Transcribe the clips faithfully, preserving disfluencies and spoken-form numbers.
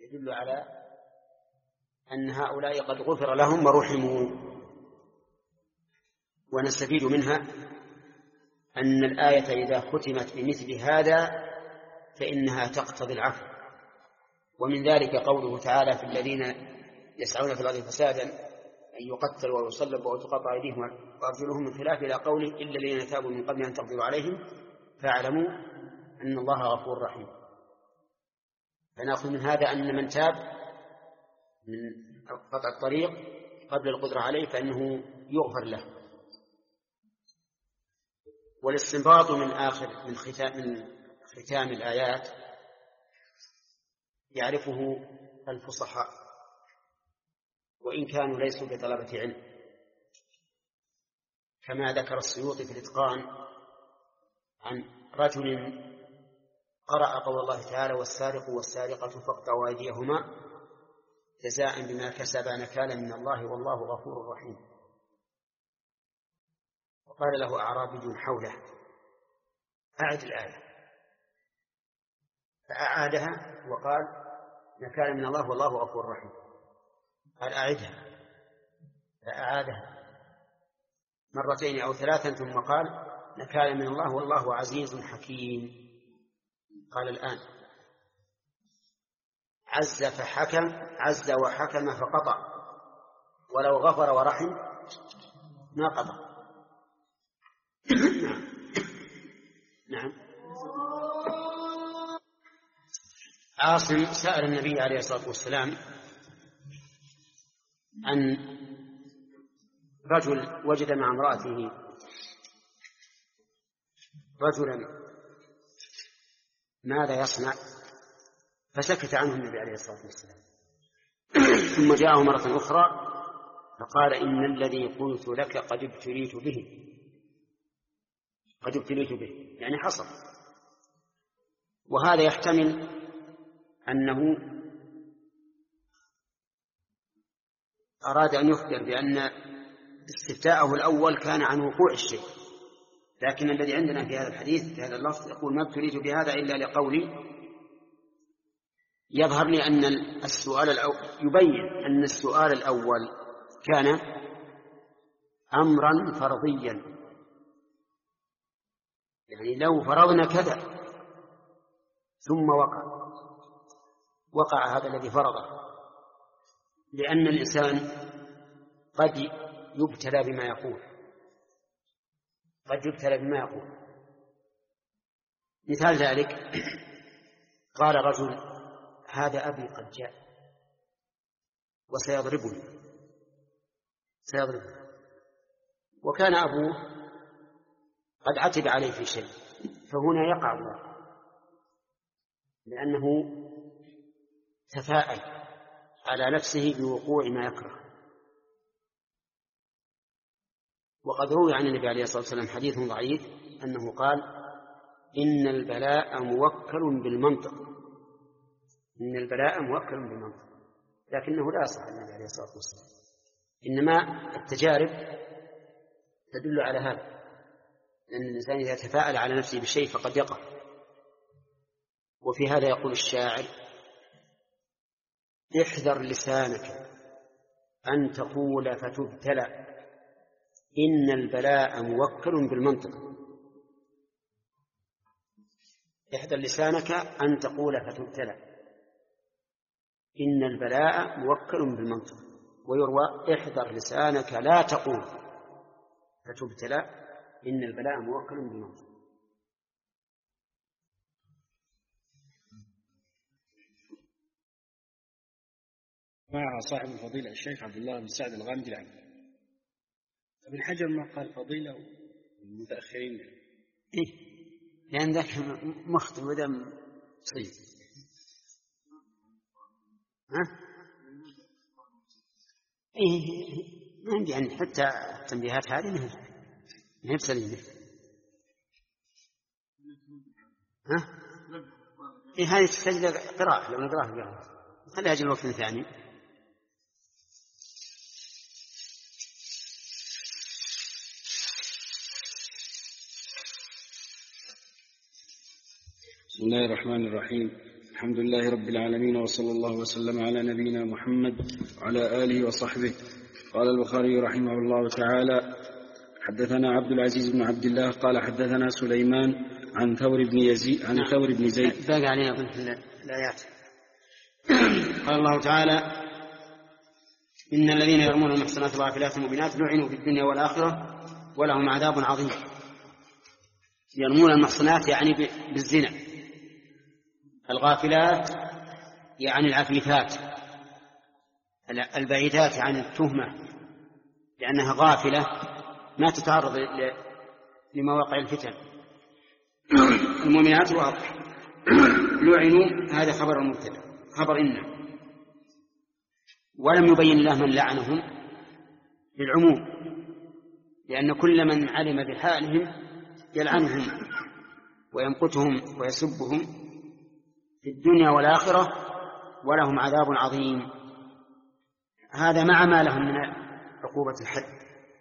يدل على أن هؤلاء قد غفر لهم ورحموا. ونستفيد منها أن الآية إذا ختمت بمثل هذا فإنها تقتضي العفو. ومن ذلك قوله تعالى في الذين يسعون في الأرض فسادا أن يقتلوا ويصلبوا وتقطع أيديهم وأرجلهم من خلاف إلى قوله إلا الذين تابوا من قبل أن تقدروا عليهم فاعلموا أن الله غفور رحيم. فنأخذ من هذا أن من تاب من قطع الطريق قبل القدرة عليه فإنه يغفر له. والاستنباط من آخر من ختام, من ختام الآيات يعرفه الفصحاء وإن كانوا ليسوا بطلبة علم، كما ذكر السيوطي في الإتقان عن رجل قرأ قول الله تعالى والسارق والسارقة فاقطعوا أيديهما جزاء بما كسبا نكالا من الله والله غفور رحيم. وقال له أعرابي حوله أعد الآية، فأعادها وقال نكالا من الله والله غفور رحيم. قال أعدها، فأعادها مرتين أو ثلاثا ثم قال نكالا من الله والله عزيز حكيم. قال الآن عز فحكم، عز وحكم فقطع، ولو غفر ورحم ما قطع. نعم. عاصم سأل النبي عليه الصلاة والسلام عن رجل وجد مع امرأته رجلا ماذا يصنع، فسكت عنه النبي عليه الصلاة والسلام. ثم جاءه مرة أخرى فقال إن الذي قلت لك قد ابتليت به، قد ابتليت به يعني حصل. وهذا يحتمل أنه أراد أن يخبر بأن استفتاءه الأول كان عن وقوع الشيء، لكن الذي عندنا في هذا الحديث في هذا اللفظ يقول ما ابتليت بهذا إلا لقولي. يظهر لي أن السؤال الأول يبين أن السؤال الأول كان أمرا فرضيا، يعني لو فرضنا كذا ثم وقع وقع هذا الذي فرضه، لأن الإنسان قد يبتلى بما يقول، قد يبتلى بما يقول. مثال ذلك قال رجل هذا أبي قد جاء وسيضربني سيضربني وكان أبوه قد عتب عليه في شيء، فهنا يقع الله لأنه تفاءل على نفسه بوقوع ما يكره. وقد روي عن النبي عليه الصلاة والسلام حديث ضعيف أنه قال إن البلاء موكل بالمنطق، إن البلاء موكل بالمنطق، لكنه لا يصح النبي عليه الصلاة والسلام، إنما التجارب تدل على هذا، لأن الإنسان إذا تفاءل على نفسه بشيء فقد يقع. وفي هذا يقول الشاعر احذر لسانك أن تقول فتبتلى إن البلاء موكل بالمنطق. احذر لسانك أن تقول فتبتلى إن البلاء موكل بالمنطق. ويروى احذر لسانك لا تقول فتبتلى إن البلاء موكل بالمنطق. مع صاحب الفضيلة الشيخ عبد الله بن سعد الغامدي العنبي. ابن حجر ما قال فضيلة المتأخرين إيه؟ لأن ذاك مخطئ ودم صيد. ها؟ إيه ما عندي يعني حتى التنبيهات هذه ما هي بسليمة. ها؟ إيه هذه تحتاج قراءة، لو نقراها قراءة خليها أجل وقت ثاني. بسم الله الرحمن الرحيم. الحمد لله رب العالمين، وصلى الله وسلم على نبينا محمد وعلى آله وصحبه. قال البخاري رحمه الله تعالى: حدثنا عبد العزيز بن عبد الله قال حدثنا سليمان عن ثور بن يزيد عن نعم. ثور بن زيد. باقي علينا في الآيات. قال الله تعالى: إن الذين يرمون المحصنات الغافلات المؤمنات لعنوا في الدنيا والآخرة ولهم عذاب عظيم. يرمون المحصنات يعني بالزنا، الغافلات يعني العفيفات البعيدات عن التهمة، لأنها غافلة ما تتعرض لمواقع الفتن. المؤمنات واضح. لعنوا هذا خبر المبتدأ، خبر إن، ولم يبين الله من لعنهم للعموم، لأن كل من علم بحالهم يلعنهم ويمقتهم ويسبهم في الدنيا والآخرة ولهم عذاب عظيم. هذا مع ما لهم من عقوبة الحد.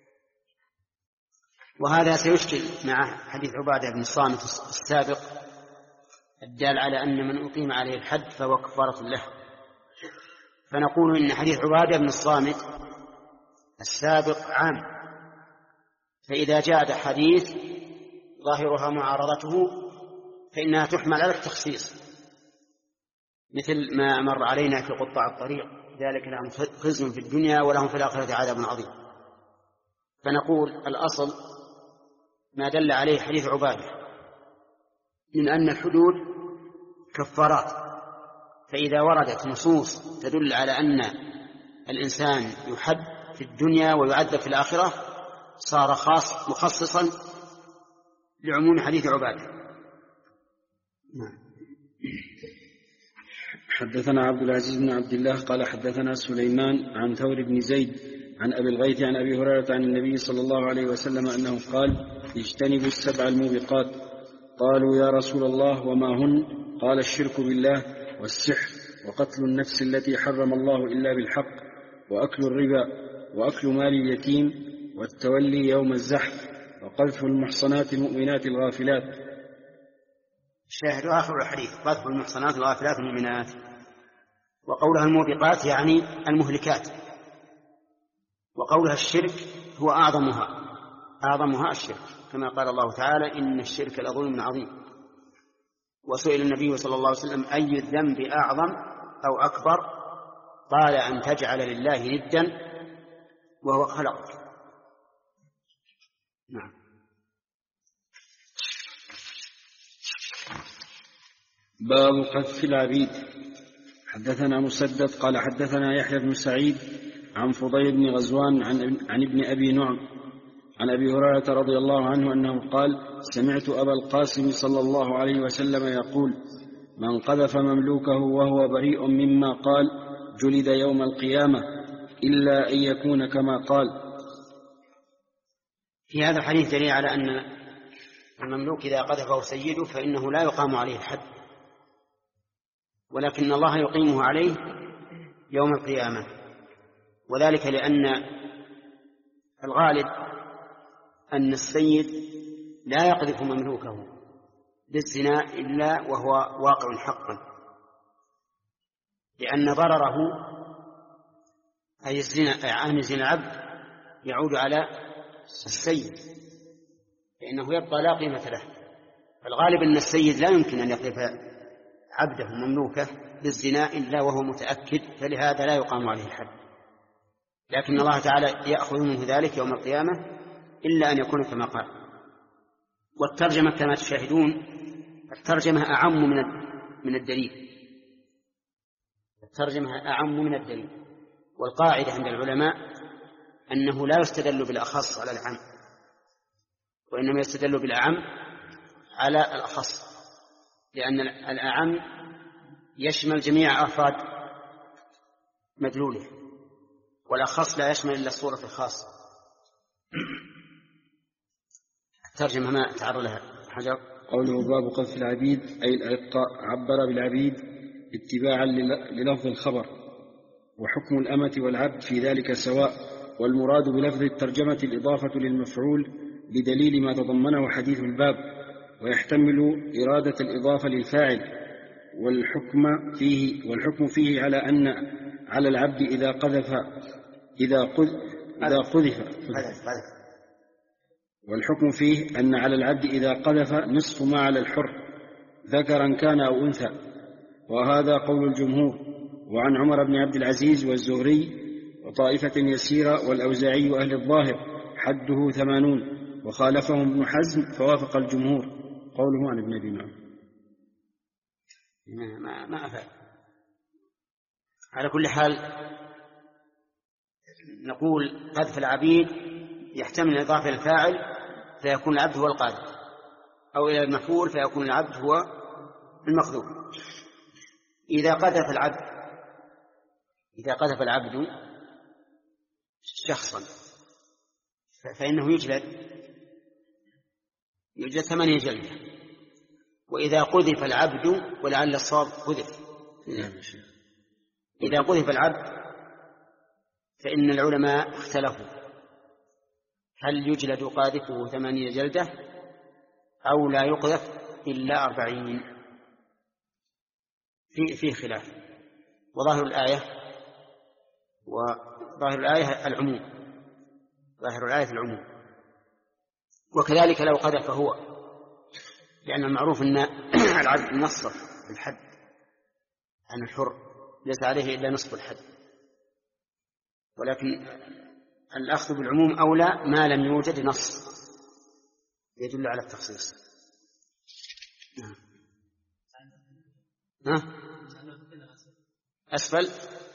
وهذا سيشكل مع حديث عبادة بن الصامت السابق الدال على أن من أقيم عليه الحد فهو كفارة له. فنقول إن حديث عبادة بن الصامت السابق عام، فإذا جاء حديث ظاهرها معارضته فإنها تحمل على التخصيص، مثل ما مر علينا في قطاع الطريق: ذلك لهم خزي في الدنيا ولهم في الآخرة عذاب عظيم. فنقول الأصل ما دل عليه حديث عبادة من أن الحدود كفارات، فإذا وردت نصوص تدل على أن الإنسان يحد في الدنيا ويعذب في الآخرة صار خاص مخصصا لعموم حديث عبادة. حدثنا عبد العزيز بن عبد الله قال حدثنا سليمان عن ثور بن زيد عن أبي الغيث عن أبي هريرة عن النبي صلى الله عليه وسلم أنه قال: اجتنبوا السبع الموبقات. قالوا: يا رسول الله وما هن؟ قال: الشرك بالله، والسحر، وقتل النفس التي حرم الله إلا بالحق، وأكل الربا، وأكل مال اليتيم، والتولي يوم الزحف، وقذف المحصنات المؤمنات الغافلات. شاهد آخر الحديث: قذف المحصنات الغافلات المؤمنات. وقولها الموبقات يعني المهلكات، وقولها الشرك هو أعظمها أعظمها الشرك، كما قال الله تعالى: إن الشرك لظلم عظيم. وسئل النبي صلى الله عليه وسلم: أي الذنب أعظم أو أكبر؟ قال: أن تجعل لله ندا وهو خلقك. نعم. باب قذف العبيد. حدثنا مسدد قال حدثنا يحيى بن سعيد عن فضيل بن غزوان عن, عن ابن أبي نعم عن أبي هريرة رضي الله عنه أنه قال: سمعت أبا القاسم صلى الله عليه وسلم يقول: من قذف مملوكه وهو بريء مما قال جلد يوم القيامة إلا أن يكون كما قال. في هذا الحديث دليل على أن المملوك إذا قذفه سيده فإنه لا يقام عليه الحد، ولكن الله يقيمه عليه يوم القيامة، وذلك لأن الغالب أن السيد لا يقذف مملوكه بالزنا إلا وهو واقع حقا، لأن ضرره أي الزنا عن زنا العبد يعود على السيد، فإنه يبقى لا قيمة له. الغالب أن السيد لا يمكن أن يقذف عبده مملوكه بالزنا إلا وهو متأكد، فلهذا لا يقام عليه الحد، لكن الله تعالى يأخذ منه ذلك يوم القيامة إلا أن يكون كما قال. والترجمة كما تشاهدون الترجمة أعم من الدليل، الترجمة أعم من الدليل. والقاعدة عند العلماء أنه لا يستدل بالأخص على العام، وإنما يستدل بالأعم على الأخص، لأن الأعم يشمل جميع أفراد مدلوله، والأخص لا يشمل إلا الصورة الخاصة. الترجمة ما تعرض لها حجر. قوله باب قذف العبيد أي الإعطاء، عبر بالعبيد اتباعا للفظ الخبر، وحكم الأمة والعبد في ذلك سواء، والمراد بلفظ الترجمة الإضافة للمفعول بدليل ما تضمنه حديث الباب، ويحتمل إرادة الإضافة للفاعل، والحكم فيه والحكم فيه على أن على العبد إذا قذف إذا قذف إذا قذف والحكم فيه أن على العبد إذا قذف نصف ما على الحر ذكرا كان أو أنثى، وهذا قول الجمهور. وعن عمر بن عبد العزيز والزهري وطائفة يسيرة والأوزاعي وأهل الظاهر حده ثمانون، وخالفهم ابن حزم فوافق الجمهور. قوله عن ابن أبي نعيم. ما ما أفعل. على كل حال نقول قذف العبيد يحتمل الإضافة إلى الفاعل فيكون العبد هو القاذف، أو إلى المفعول فيكون العبد هو المقذوف. إذا قذف العبد إذا قذف العبد شخصا فإنه يجلد يجلد ثمانية جلدة. وإذا قذف العبد، ولعل الصواب قذف، إذا قذف العبد فإن العلماء اختلفوا هل يجلد قاذفه ثمانية جلدة أو لا يقذف إلا أربعين، في في خلاف. وظاهر الآية وظاهر الآية العموم، ظاهر الآية العموم. وكذلك لو قذف هو، لأن المعروف أن العبد نصف الحد عن الحر، ليس عليه إلا نصف الحد، ولكن الأخذ بالعموم أولى ما لم يوجد نص يدل على التخصيص. ها؟ أسفل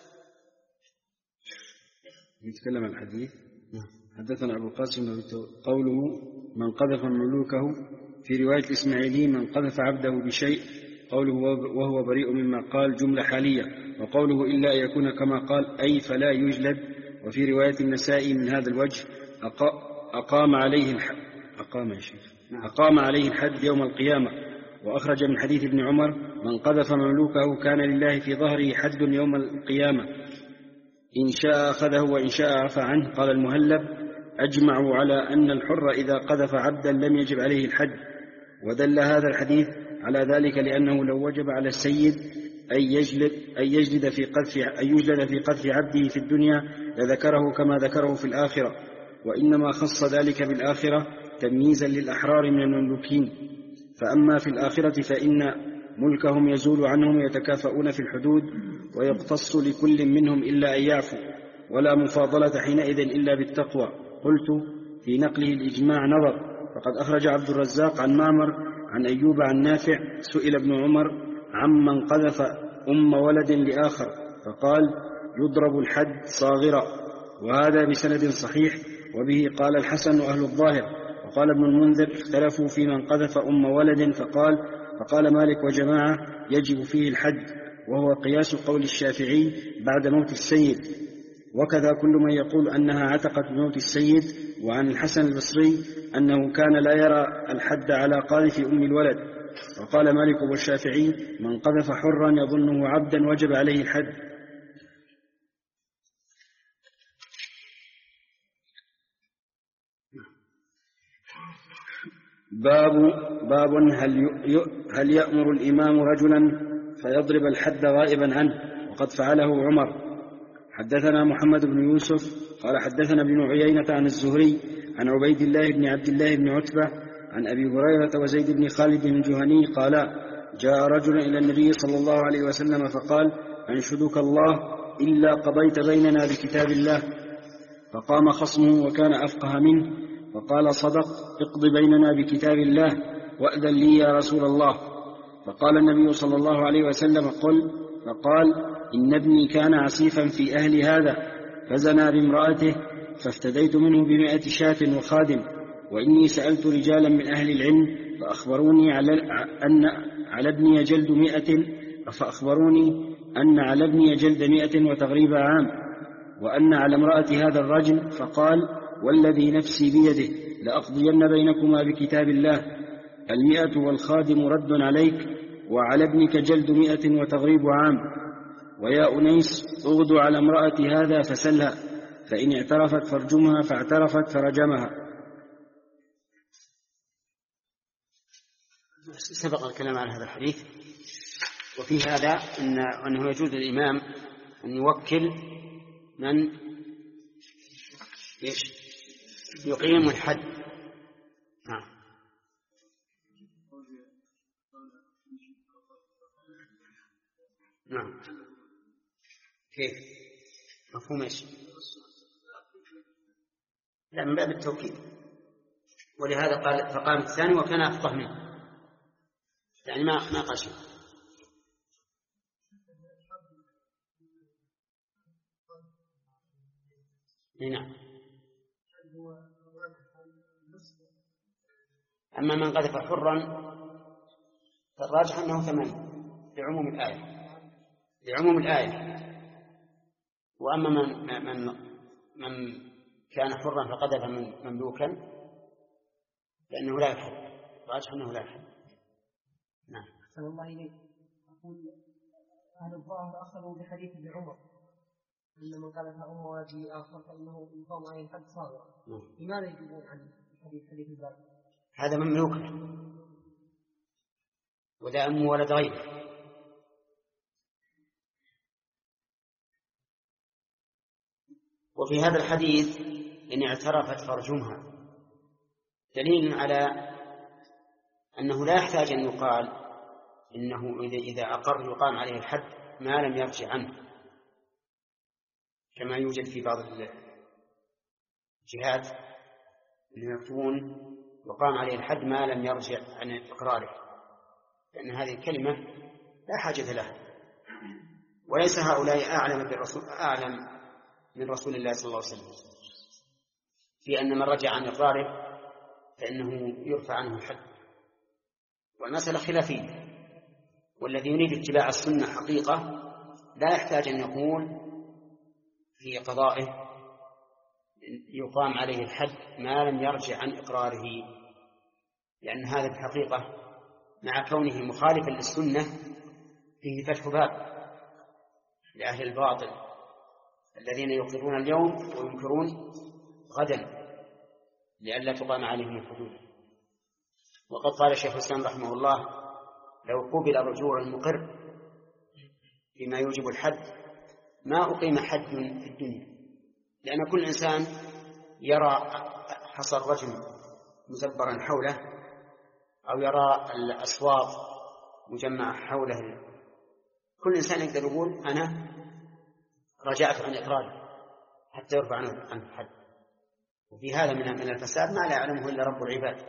نتكلم عن الحديث. حدثنا أبو القاسم قوله من قذف مملوكه، في رواية الإسماعيلي من قذف عبده بشيء، قوله وهو بريء مما قال جملة حالية، وقوله إلا أن يكون كما قال أي فلا يجلد. وفي رواية النسائي من هذا الوجه أقام عليه الحد أقام, يا شيخ. أقام عليه الحد يوم القيامة. وأخرج من حديث ابن عمر من قذف مملوكه كان لله في ظهره حد يوم القيامة، إن شاء أخذه وإن شاء عفى عنه. قال المهلب أجمعوا على أن الحر إذا قذف عبدا لم يجب عليه الحد، ودل هذا الحديث على ذلك لأنه لو وجب على السيد أن يجلد, أن يجلد في قذف أن يجلد في قذف عبده في الدنيا لذكره كما ذكره في الآخرة، وإنما خص ذلك بالآخرة تمييزا للأحرار من المملوكين. فأما في الآخرة فإن ملكهم يزول عنهم يتكافؤون في الحدود، ويقتص لكل منهم إلا أن يعفو، ولا مفاضلة حينئذ إلا بالتقوى. قلت في نقله الإجماع نظر، فقد أخرج عبد الرزاق عن معمر عن أيوب عن نافع سئل ابن عمر عمن قذف أم ولد لآخر فقال يضرب الحد صاغرا، وهذا بسند صحيح، وبه قال الحسن وأهل الظاهر. وقال ابن المنذر اختلفوا في من قذف أم ولد فقال فقال مالك وجماعة يجب فيه الحد، وهو قياس قول الشافعي بعد موت السيد، وكذا كل من يقول أنها عتقت بموت السيد. وعن الحسن البصري أنه كان لا يرى الحد على قاذف أم الولد. وقال مالك والشافعي من قذف حرا يظنه عبدا وجب عليه الحد. باب باب هل هل يأمر الإمام رجلا فيضرب الحد غائبا عنه، وقد فعله عمر. حدثنا محمد بن يوسف قال حدثنا ابن عيينة عن الزهري عن عبيد الله بن عبد الله بن عتبة عن أبي هريرة وزيد بن خالد الجهني قالا جاء رجل إلى النبي صلى الله عليه وسلم فقال أنشدك الله إلا قضيت بيننا بكتاب الله. فقام خصمه وكان أفقه منه فقال صدق، اقض بيننا بكتاب الله وأذن لي يا رسول الله. فقال النبي صلى الله عليه وسلم قل. فقال إن ابني كان عسيفا في أهل هذا فزنى بامرأته فافتديت منه بمائة شاة وخادم، وإني سألت رجالا من أهل العلم فأخبروني على أن على ابني جلد مئة فأخبروني أن على ابني جلد مئة وتغريب عام، وأن على امرأة هذا الرجل. فقال والذي نفسي بيده لأقضين بينكما بكتاب الله، المئة والخادم رد عليك، وعلى ابنك جلد مئة وتغريب عام. ويا أنيس اغدو على امرأة هذا فسلها، فإن اعترفت فارجمها، فاعترفت فرجمها. سبق الكلام عن هذا الحديث، وفي هذا إن أنه يجوز للإمام أن يوكل من يقيم الحد. نعم. نعم. كيف مفهوم ايش؟ لا، من باب التوكيد، ولهذا قال فقام الثاني وكان أفقه منه، يعني ما ما قال شيء. نعم. أما من قذف حرا فالراجح أنه ثمانية لعموم الآية لعموم الآية وأما من من من كان حرا فقذف من مملوكا لأنه لا يحل، الراجح أنه لا يحل. نعم. أحسن الله إليك. أقول أهل الظاهر أخذوا بحديث ابن عمر أن من قذف أم واجي آخر فإنه يقام عليه الحد صاغرا. لماذا يجيبون عن حديث حديث الباب؟ هذا مملوك وذا أم ولد غيره. وفي هذا الحديث إن اعترفت فارجمها دليل على أنه لا يحتاج أن يقال إنه إذا أقر يقام عليه الحد ما لم يرجع عنه، كما يوجد في بعض الجهات أنه يكون يقام عليه الحد ما لم يرجع عن إقراره، لأن هذه الكلمة لا حاجة لها، وليس هؤلاء أعلم بالرسول أعلم من رسول الله صلى الله عليه وسلم في أن من رجع عن إقراره فإنه يرفع عنه الحد، والمسألة خلافية. والذي يريد اتباع السنة حقيقة لا يحتاج أن يقول في قضائه يقام عليه الحد ما لم يرجع عن إقراره، لأن هذا الحقيقة مع كونه مخالفا للسنة فيه فتح باب لأهل الباطل الذين يقرون اليوم وينكرون غدا لئلا تقام عليهم الحدود. وقد قال الشيخ الإسلام رحمه الله لو قبل رجوع المقر بما يوجب الحد ما أقيم حد في الدنيا، لأن كل إنسان يرى حصى الرجل مزبرا حوله أو يرى الأصوات مجمعة حوله، كل إنسان يقدر يقول أنا رجعت عن إقراري حتى يرفع عنه الحد. وفي هذا من الفساد ما لا يعلمه إلا رب العباد.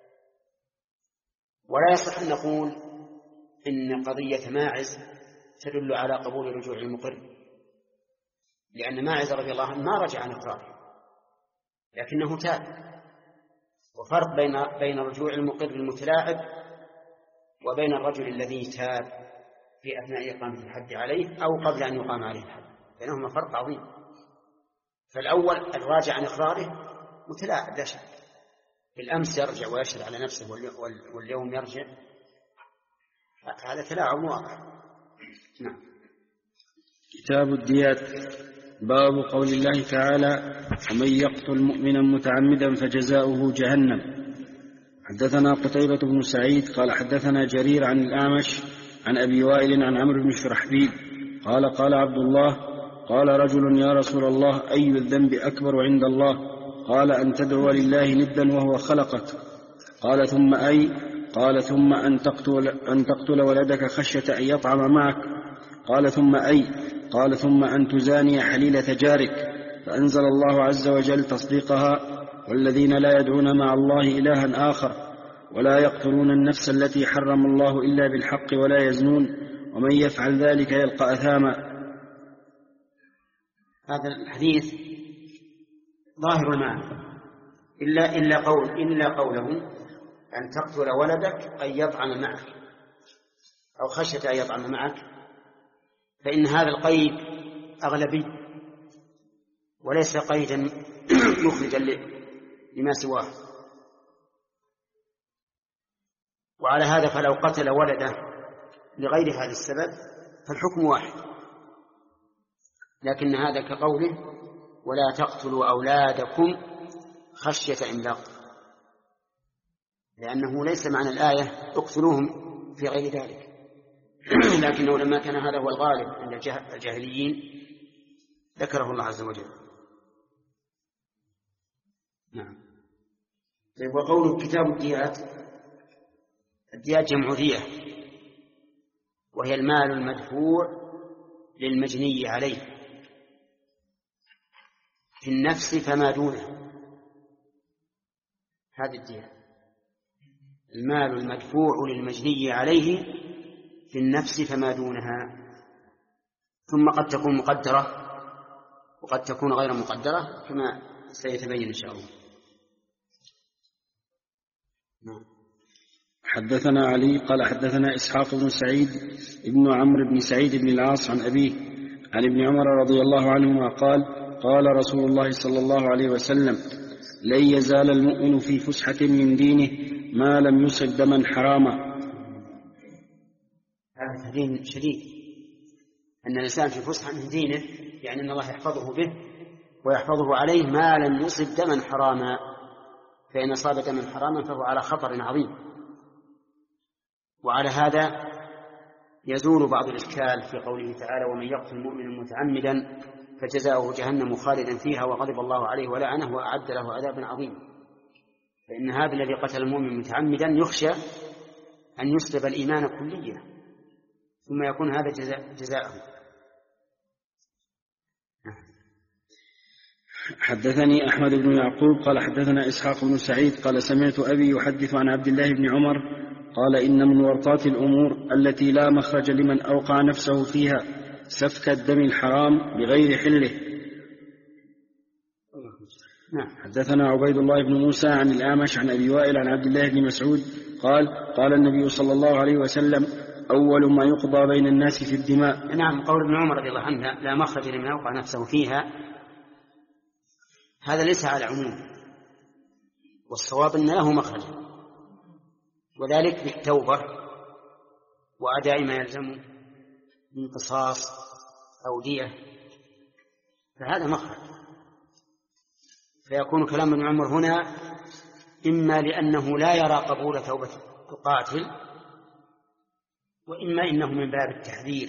ولا يصح أن نقول إن قضية ماعز تدل على قبول رجوع المقر، لأن ماعز رضي الله عنه ما رجع عن إقراره لكنه تاب، وفرق بين بين رجوع المقر المتلاعب وبين الرجل الذي تاب في أثناء إقامة الحد عليه أو قبل أن يقام عليه الحد، بينهما فرق عظيم. فالأول الراجع عن إقراره متلاعب لا شك، بالأمس يرجع ويشهد على نفسه واليوم يرجع، هذا تلاعب واضح. نعم. كتاب الديات. باب قول الله تعالى ومن يقتل مؤمنا متعمدا فجزاؤه جهنم. حدثنا قتيبة بن سعيد قال حدثنا جرير عن الأعمش عن أبي وائل عن عمرو بن شرحبيل قال قال عبد الله قال رجل يا رسول الله أي الذنب أكبر عند الله؟ قال أن تدعو لله ندا وهو خلقك. قال ثم أي؟ قال ثم أن تقتل, أن تقتل ولدك خشية أن يطعم معك. قال ثم أي؟ قال ثم أن تزاني حليلة جارك. فأنزل الله عز وجل تصديقها والذين لا يدعون مع الله إلها آخر ولا يقتلون النفس التي حرم الله إلا بالحق ولا يزنون ومن يفعل ذلك يلقى أثاما. هذا الحديث ظاهر المعنى إلا, إلا, قول إلا قوله أن تقتل ولدك أن يطعم معك أو خشية أن يطعم معك، فإن هذا القيد أغلبي وليس قيدا مخرجا لما سواه. وعلى هذا فلو قتل ولده لغير هذا السبب فالحكم واحد، لكن هذا كقوله ولا تقتلوا أولادكم خشية إملاق، لأنه ليس معنى الآية اقتلوهم في غير ذلك، لكنه لما كان هذا هو الغالب عند الجاهليين ذكره الله عز وجل. نعم. وقول كتاب الديات، الديات جمع دية، وهي المال المدفوع للمجني عليه في النفس فما دونه. هذه الدية، المال المدفوع للمجني عليه في النفس فما دونها، ثم قد تكون مقدرة وقد تكون غير مقدرة كما سيتبين إن شاء الله. نعم. حدثنا علي قال حدثنا إسحاق بن سعيد ابن عمرو بن سعيد بن العاص عن أبيه عن ابن عمر رضي الله عنهما قال قال رسول الله صلى الله عليه وسلم لن يزال المؤمن في فسحة من دينه ما لم يصب دما حراما. هذا تهديد شديد، أن الإنسان في فسحة من دينه، يعني أن الله يحفظه به ويحفظه عليه ما لم يصب دما حراما، فإن أصاب دما حراما فهو على خطر عظيم. وعلى هذا يزول بعض الإشكال في قوله تعالى ومن يقتل مؤمنا متعمدا فجزاؤه جهنم خالدا فيها وغضب الله عليه ولعنه وأعد له عذابا عظيما. فإن هذا الذي قتل المؤمن متعمدا يخشى أن يسلب الإيمان كليا ثم يكون هذا جزاء جزاءه. حدثني أحمد بن يعقوب قال حدثنا إسحاق بن سعيد قال سمعت أبي يحدث عن عبد الله بن عمر قال إن من ورطات الأمور التي لا مخرج لمن أوقع نفسه فيها سفك الدم الحرام بغير حله. حدثنا عبيد الله بن موسى عن الأعمش عن أبي وائل عن عبد الله بن مسعود قال قال النبي صلى الله عليه وسلم أول ما يقضى بين الناس في الدماء. نعم. قول ابن عمر رضي الله عنه لا مخرج لمن أوقع نفسه فيها، هذا ليس على عموم، والصواب أن له مخرج، وذلك بالتوبة وأداء ما يلزم من قصاص أو دية، فهذا مخرج. فيكون كلام ابن عمر هنا إما لأنه لا يرى قبول توبة القاتل، وإما إنه من باب التحذير،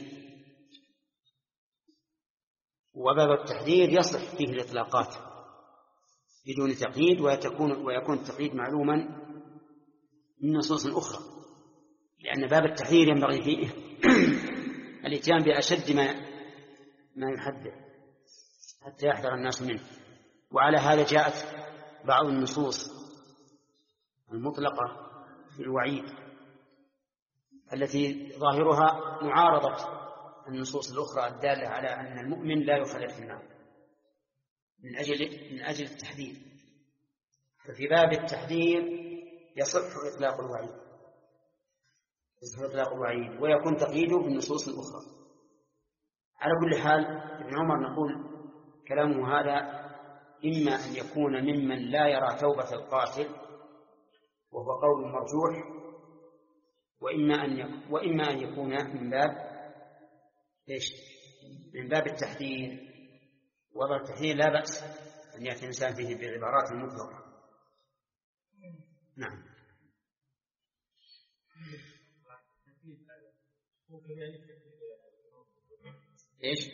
وباب التحذير يصلح فيه الإطلاقات بدون تقييد، ويكون, ويكون التقييد معلوما من نصوص أخرى، لأن باب التحذير ينبغي فيه الاتيان بأشد ما, ما يحدث حتى يحذر الناس منه. وعلى هذا جاءت بعض النصوص المطلقة في الوعيد التي ظاهرها معارضة النصوص الأخرى الدالة على أن المؤمن لا يخلد في النار من أجل, من أجل التحذير. ففي باب التحذير يصح إطلاق الوعيد يصح إطلاق الوعيد ويكون تقييده بالنصوص الأخرى. على كل حال ابن عمر نقول كلامه هذا إما أن يكون ممن لا يرى توبة القاتل وهو قول مرجوح، وإما أن وإما أن يكون من باب إيش؟ من باب التحذير. وباب التحذير لا بأس أن يأتي الإنسان فيه بعبارات مطلقة. نعم. إيش؟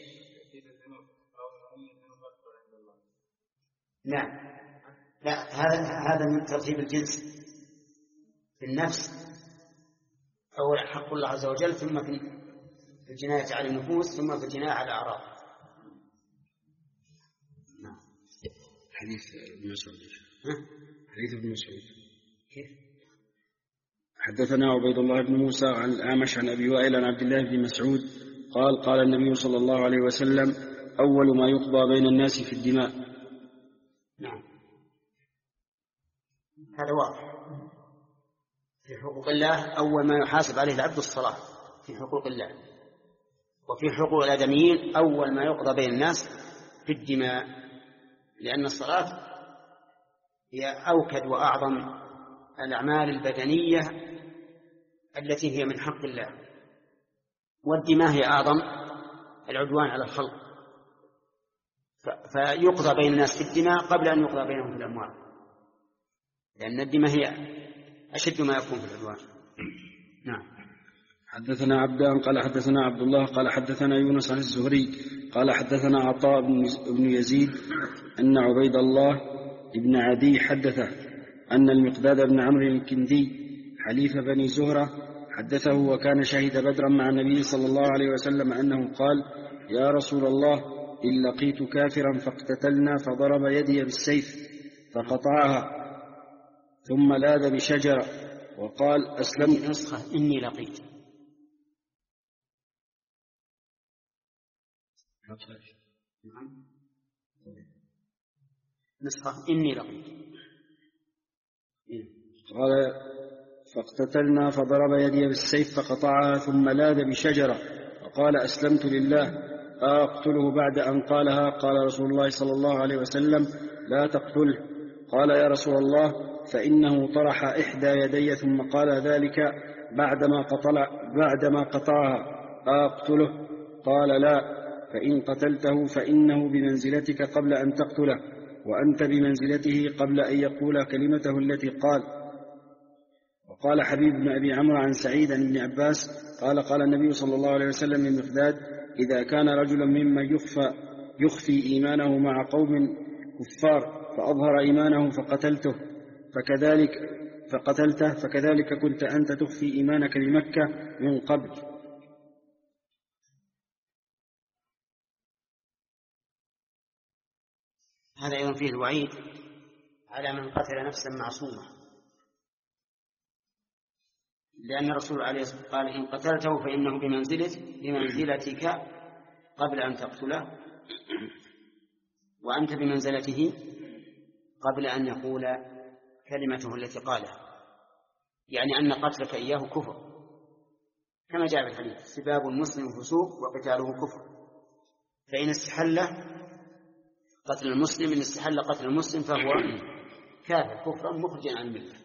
لا لا هذا هذا من ترتيب الجنس في النفس. أول حق الله عز وجل، ثم في الجناية على النفوس، ثم في الجناية على الأعراض. نعم. حديث ابن مسعود. حديث ابن مسعود كيف؟ حدثنا عبيد الله بن موسى عن الأعمش عن أبي وائل عن عبد الله بن مسعود قال قال النبي صلى الله عليه وسلم أول ما يقضى بين الناس في الدماء. نعم. هذا واضح. في حقوق الله أول ما يحاسب عليه العبد الصلاة في حقوق الله، وفي حقوق الآدميين أول ما يقضى بين الناس في الدماء، لأن الصلاة هي أوكد وأعظم الأعمال البدنية التي هي من حق الله، والدماء هي أعظم العدوان على الخلق، فيقضى بين الناس في الدماء قبل أن يقضى بينهم في الأموال، لأن الدماء هي أشد ما يكون في العدوان. نعم. حدثنا عبدان قال حدثنا عبد الله قال حدثنا يونس عن الزهري قال حدثنا عطاء بن يزيد أن عبيد الله بن عدي حدثه أن المقداد بن عمرو الكندي حليف بني زهرة حدثه وكان شهد بدرا مع النبي صلى الله عليه وسلم أنه قال: يا رسول الله، إن لقيت كافرا فاقتتلنا فضرب يدي بالسيف فقطعها ثم لاذ بشجرة وقال: أسلمت. نسخة إني لقيت. نسخة إني لقيت. قال: فاقتتلنا فضرب يدي بالسيف فقطعها ثم لاذ بشجرة وقال: أسلمت لله، أقتله بعد أن قالها؟ قال رسول الله صلى الله عليه وسلم: لا تقتله. قال: يا رسول الله، فإنه طرح إحدى يدي ثم قال ذلك بعدما قطع بعدما قطعها، أقتله؟ قال: لا، فإن قتلته فإنه بمنزلتك قبل أن تقتله، وأنت بمنزلته قبل أن يقول كلمته التي قال. وقال حبيب بن أبي عمرو عن سعيد عن ابن عباس قال: قال النبي صلى الله عليه وسلم للمقداد: إذا كان رجلا ممن يخفى يخفي إيمانه مع قوم كفار فأظهر إيمانه فقتلته فكذلك فقتلته فكذلك كنت أنت تخفي إيمانك بمكة من قبل. هذا أيضا فيه الوعيد على من قتل نفسا معصومة، لأن الرسول عليه الصلاة والسلام قال: إن قتلته فإنه بمنزلة بمنزلتك قبل أن تقتله، وأنت بمنزلته قبل أن يقول كلمته التي قالها، يعني أن قتلك إياه كفر، كما جاء في الحديث: سباب المسلم فسوق وقتاله كفر. فإن استحل قتل المسلم إن استحل قتل المسلم فهو كافر كفرا مخرجا عن الملة.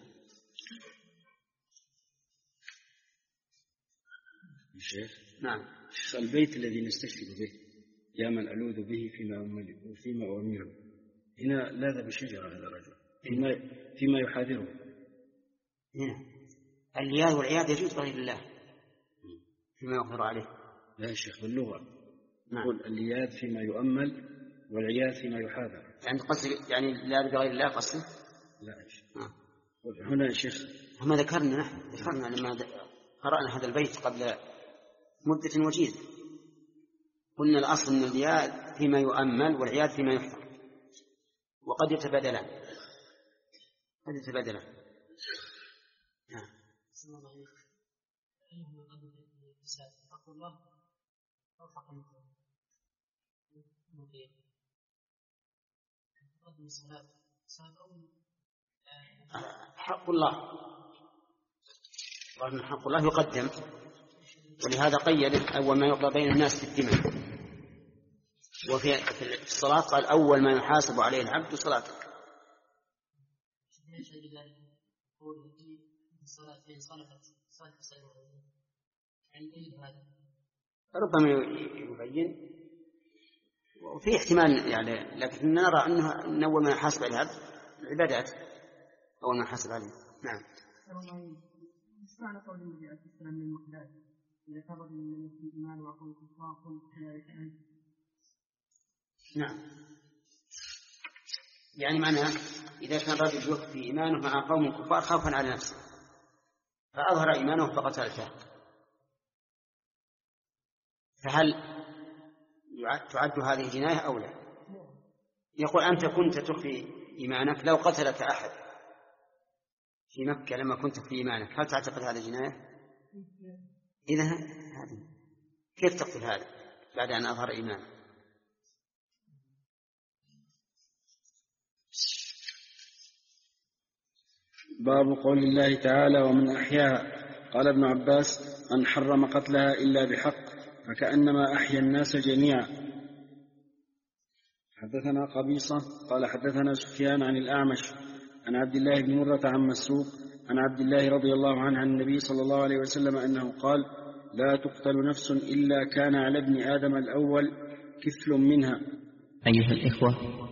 الشيخ نعم. البيت الذي نستشهد به: يا من ألوذ به فيما فيما أؤمره، هنا لاذ بشجرة هذا الرجل فيما فيما يحاذره. هنا اللياذ والعياذ يجوز غير الله فيما يقدر عليه. لا يا شيخ، باللغة نعم. يقول اللياذ فيما يؤمل والعياذ فيما يحاذر. يعني قصد يعني لاذ بغير الله قصده؟ لا يا شيخ. نعم. هنا يا شيخ هم ذكرنا نحن ذكرنا لما قرأنا هذا البيت قبل مدة وجيزة، قلنا الأصل من اللياذ فيما يؤمل والعياذ فيما يحذر، وقد يتبادلان قد يتبادلان. نعم. حق الله وأن حق الله يقدم، ولهذا قيد أول ما يقضى بين الناس في الدماء، وفي الصلاة قال: أول ما يحاسب عليه العبد صلاته. ربما يبين، وفي احتمال يعني، لكن نرى أنه أول ما يحاسب عليه العبد العبادات أول ما يحاسب عليه. نعم. معنى قول النبي عليه الصلاة والسلام للمقداد: إذا كان رجل من الإيمان وقوم كفار كذلك أنت. نعم، يعني معناه إذا كان رجل يخفي إيمانه مع قوم كفار خوفا على نفسه فأظهر إيمانه فقتلته، فهل تعد هذه جناية أو لا؟ يقول: أنت كنت تخفي إيمانك، لو قتلك أحد في مكة لما كنت في إيمانك، هل تعتقد هذه جناية؟ إذا هذه كيف تقتل هذا بعد أن أظهر إيمانه؟ باب قول الله تعالى: ومن أحياها. قال ابن عباس: من حرم قتلها إلا بحق فكأنما أحيا الناس جميعا. حدثنا قبيصة قال حدثنا سفيان عن الأعمش عن عبد الله بن مرة عن مسروق عن عبد الله رضي الله عنه عن النبي صلى الله عليه وسلم أنه قال: لا تقتل نفس إلا كان على ابن آدم الأول كفل منها. أيها الإخوة،